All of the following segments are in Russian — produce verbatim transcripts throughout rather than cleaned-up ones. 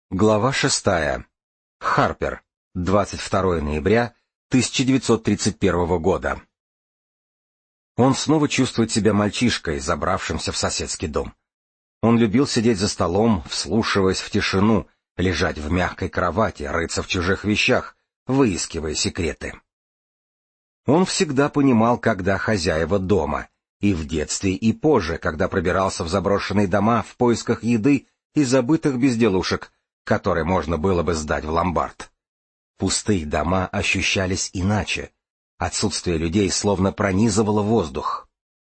Глава шестая. Харпер. двадцать второе ноября тысяча девятьсот тридцать первого года. Он снова чувствует себя мальчишкой, забравшимся в соседский дом. Он любил сидеть за столом, вслушиваясь в тишину, лежать в мягкой кровати, рыться в чужих вещах, выискивая секреты. Он всегда понимал, когда хозяева дома, и в детстве, и позже, когда пробирался в заброшенные дома в поисках еды и забытых безделушек, которые можно было бы сдать в ломбард. Пустые дома ощущались иначе. Отсутствие людей словно пронизывало воздух.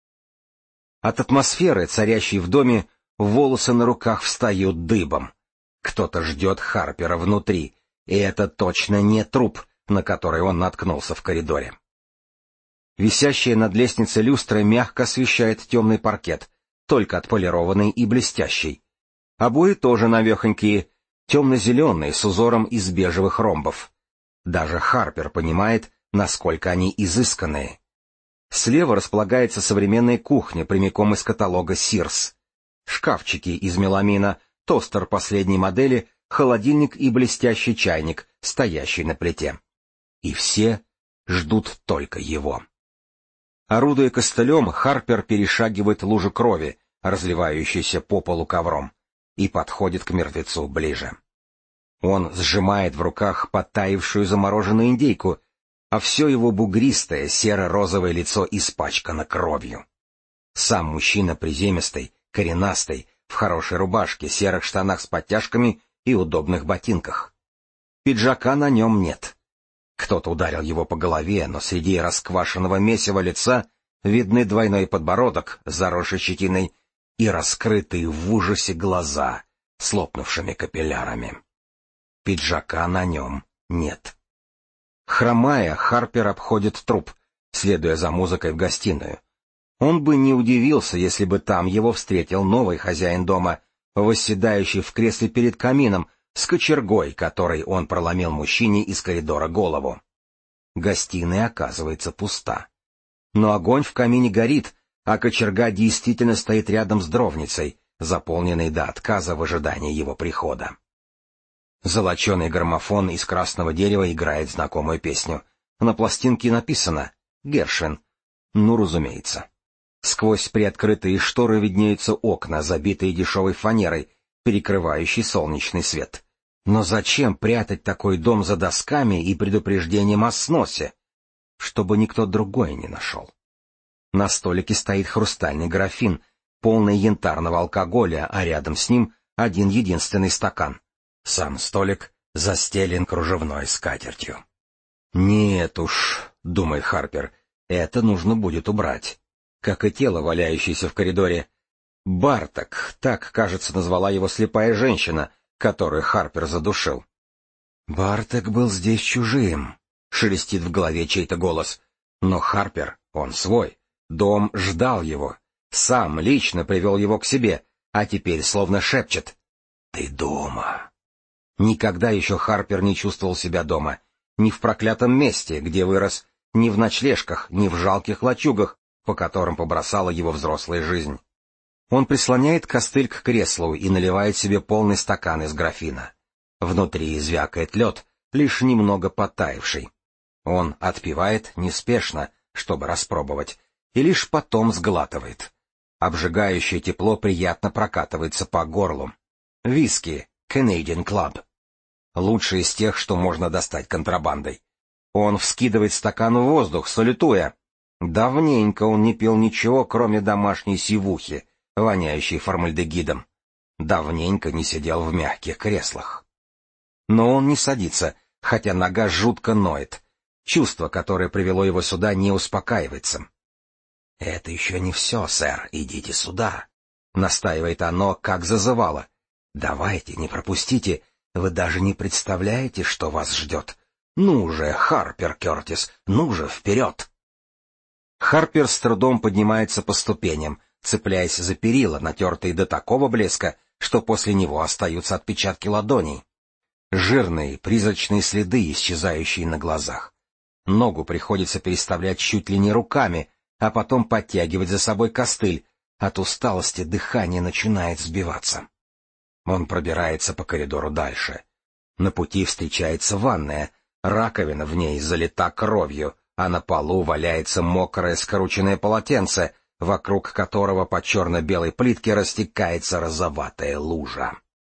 От атмосферы, царящей в доме, волосы на руках встают дыбом. Кто-то ждет Харпера внутри, и это точно не труп, на который он наткнулся в коридоре. Висящая над лестницей люстра мягко освещает темный паркет, только отполированный и блестящий. Обои тоже навехонькие, темно-зеленые, с узором из бежевых ромбов. Даже Харпер понимает, насколько они изысканные. Слева располагается современная кухня прямиком из каталога Sears. Шкафчики из меламина, тостер последней модели, холодильник и блестящий чайник, стоящий на плите. И все ждут только его. Орудуя костылем, Харпер перешагивает лужу крови, разливающуюся по полу ковром, и подходит к мертвецу ближе. Он сжимает в руках подтаившую замороженную индейку, а все его бугристое серо-розовое лицо испачкано кровью. Сам мужчина приземистый, коренастый, в хорошей рубашке, серых штанах с подтяжками и удобных ботинках. Пиджака на нем нет. Кто-то ударил его по голове, но среди расквашенного месива лица видны двойной подбородок, заросший щетиной, и раскрытые в ужасе глаза с лопнувшими капиллярами. Пиджака на нем нет. Хромая, Харпер обходит труп, следуя за музыкой в гостиную. Он бы не удивился, если бы там его встретил новый хозяин дома, восседающий в кресле перед камином, с кочергой, которой он проломил мужчине из коридора голову. Гостиная оказывается пуста. Но огонь в камине горит, а кочерга действительно стоит рядом с дровницей, заполненной до отказа в ожидании его прихода. Золоченый граммофон из красного дерева играет знакомую песню. На пластинке написано «Гершвин». Ну, разумеется. Сквозь приоткрытые шторы виднеются окна, забитые дешевой фанерой, перекрывающей солнечный свет. Но зачем прятать такой дом за досками и предупреждением о сносе? Чтобы никто другой не нашел. На столике стоит хрустальный графин, полный янтарного алкоголя, а рядом с ним один единственный стакан. Сам столик застелен кружевной скатертью. «Нет уж», — думает Харпер, — «это нужно будет убрать». Как и тело, валяющееся в коридоре. Барток, так, кажется, назвала его слепая женщина, которую Харпер задушил. «Барток был здесь чужим», — шелестит в голове чей-то голос. Но Харпер, он свой, дом ждал его, сам лично привел его к себе, а теперь словно шепчет: «Ты дома». Никогда еще Харпер не чувствовал себя дома, ни в проклятом месте, где вырос, ни в ночлежках, ни в жалких лачугах, по которым побросала его взрослая жизнь. Он прислоняет костыль к креслу и наливает себе полный стакан из графина. Внутри звякает лед, лишь немного подтаявший. Он отпивает неспешно, чтобы распробовать, и лишь потом сглатывает. Обжигающее тепло приятно прокатывается по горлу. Виски Canadian Club. Лучший из тех, что можно достать контрабандой. Он вскидывает стакан в воздух, салютуя. Давненько он не пил ничего, кроме домашней сивухи, воняющей формальдегидом. Давненько не сидел в мягких креслах. Но он не садится, хотя нога жутко ноет. Чувство, которое привело его сюда, не успокаивается. «Это еще не все, сэр, идите сюда», — настаивает оно, как зазывало. «Давайте, не пропустите, вы даже не представляете, что вас ждет. Ну же, Харпер Кертис, ну же, вперед!» Харпер с трудом поднимается по ступеням, цепляясь за перила, натертые до такого блеска, что после него остаются отпечатки ладоней. Жирные, призрачные следы, исчезающие на глазах. Ногу приходится переставлять чуть ли не руками, а потом подтягивать за собой костыль. От усталости дыхание начинает сбиваться. Он пробирается по коридору дальше. На пути встречается ванная, раковина в ней залита кровью, а на полу валяется мокрое скрученное полотенце, вокруг которого по черно-белой плитке растекается розоватая лужа.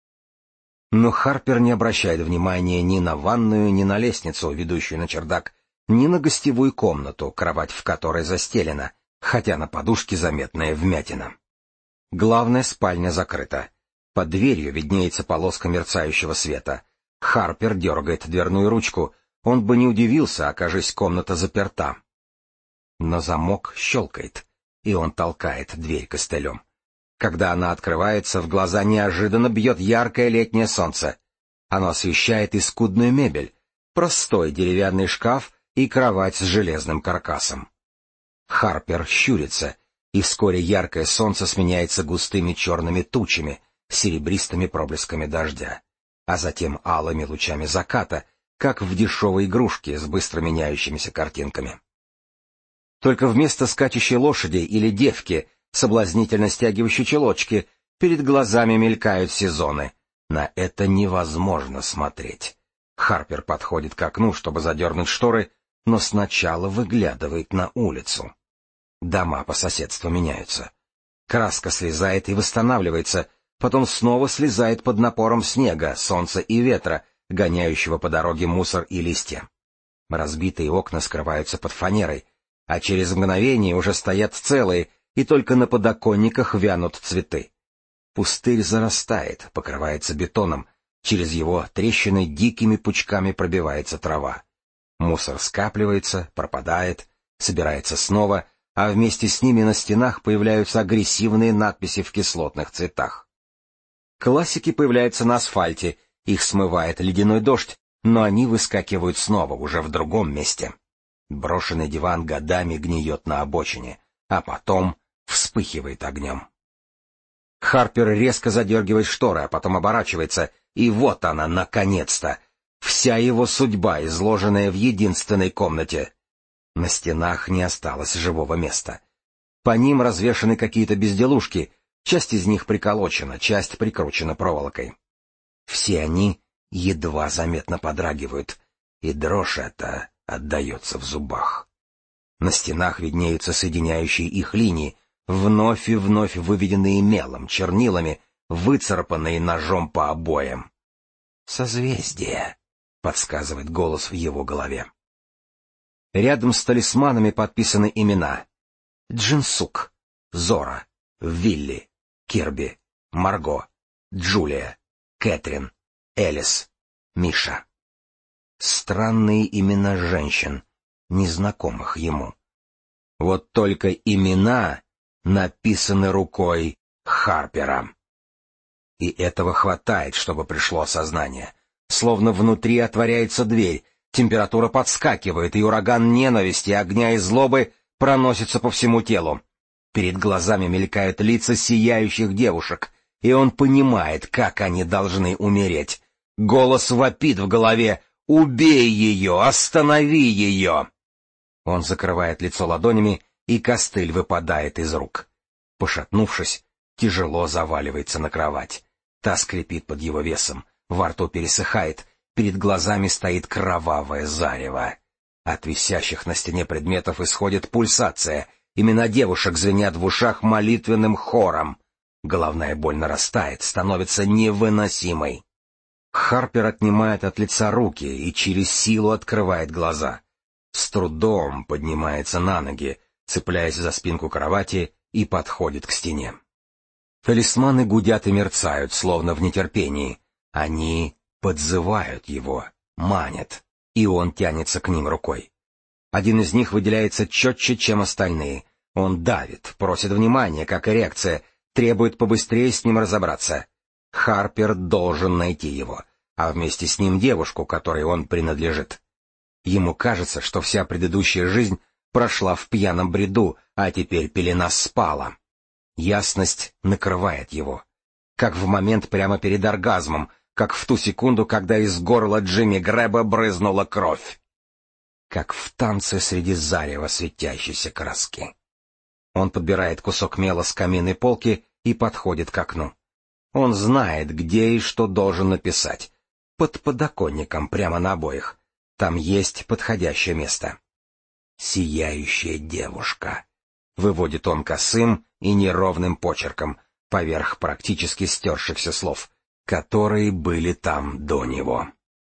Но Харпер не обращает внимания ни на ванную, ни на лестницу, ведущую на чердак, ни на гостевую комнату, кровать в которой застелена, хотя на подушке заметная вмятина. Главная спальня закрыта. Под дверью виднеется полоска мерцающего света. Харпер дергает дверную ручку. Он бы не удивился, окажись комната заперта. Но замок щелкает, и он толкает дверь костылем. Когда она открывается, в глаза неожиданно бьет яркое летнее солнце. Оно освещает и скудную мебель, простой деревянный шкаф и кровать с железным каркасом. Харпер щурится, и вскоре яркое солнце сменяется густыми черными тучами, серебристыми проблесками дождя, а затем алыми лучами заката, как в дешевой игрушке с быстро меняющимися картинками. Только вместо скачущей лошади или девки, соблазнительно стягивающей чулочки, перед глазами мелькают сезоны. На это невозможно смотреть. Харпер подходит к окну, чтобы задернуть шторы, но сначала выглядывает на улицу. Дома по соседству меняются. Краска слезает и восстанавливается, потом снова слезает под напором снега, солнца и ветра, гоняющего по дороге мусор и листья. Разбитые окна скрываются под фанерой, а через мгновение уже стоят целые, и только на подоконниках вянут цветы. Пустырь зарастает, покрывается бетоном, через его трещины дикими пучками пробивается трава. Мусор скапливается, пропадает, собирается снова, а вместе с ними на стенах появляются агрессивные надписи в кислотных цветах. Классики появляются на асфальте, их смывает ледяной дождь, но они выскакивают снова, уже в другом месте. Брошенный диван годами гниет на обочине, а потом вспыхивает огнем. Харпер резко задергивает шторы, а потом оборачивается, и вот она, наконец-то, вся его судьба, изложенная в единственной комнате. На стенах не осталось живого места. По ним развешаны какие-то безделушки, часть из них приколочена, часть прикручена проволокой. Все они едва заметно подрагивают, и дрожь эта отдается в зубах. На стенах виднеются соединяющие их линии, вновь и вновь выведенные мелом, чернилами, выцарапанные ножом по обоям. «Созвездие», — подсказывает голос в его голове. Рядом с талисманами подписаны имена: Джинсук, Зора, Вилли, Кирби, Марго, Джулия, Кэтрин, Элис, Миша. Странные имена женщин, незнакомых ему. Вот только имена написаны рукой Харпера. И этого хватает, чтобы пришло осознание. Словно внутри отворяется дверь, температура подскакивает, и ураган ненависти, огня и злобы проносится по всему телу. Перед глазами мелькают лица сияющих девушек, и он понимает, как они должны умереть. Голос вопит в голове: «Убей ее! Останови ее!» Он закрывает лицо ладонями, и костыль выпадает из рук. Пошатнувшись, тяжело заваливается на кровать. Та скрипит под его весом, во рту пересыхает, перед глазами стоит кровавое зарево. От висящих на стене предметов исходит пульсация, имена девушек звенят в ушах молитвенным хором. Головная боль нарастает, становится невыносимой. Харпер отнимает от лица руки и через силу открывает глаза. С трудом поднимается на ноги, цепляясь за спинку кровати, и подходит к стене. Талисманы гудят и мерцают, словно в нетерпении. Они подзывают его, манят, и он тянется к ним рукой. Один из них выделяется четче, чем остальные. Он давит, просит внимания, как эрекция, требует побыстрее с ним разобраться. Харпер должен найти его, а вместе с ним девушку, которой он принадлежит. Ему кажется, что вся предыдущая жизнь прошла в пьяном бреду, а теперь пелена спала. Ясность накрывает его. Как в момент прямо перед оргазмом, как в ту секунду, когда из горла Джимми Грэба брызнула кровь. Как в танце среди зарева светящейся краски. Он подбирает кусок мела с каминной полки и подходит к окну. Он знает, где и что должен написать. Под подоконником, прямо на обоих. Там есть подходящее место. «Сияющая девушка», — выводит он косым и неровным почерком, поверх практически стершихся слов, которые были там до него.